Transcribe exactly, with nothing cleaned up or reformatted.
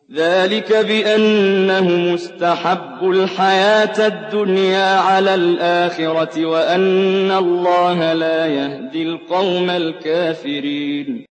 ذلك بأنهم استحبوا الحياة الدنيا على الآخرة وأن الله لا يهدي القوم الكافرين.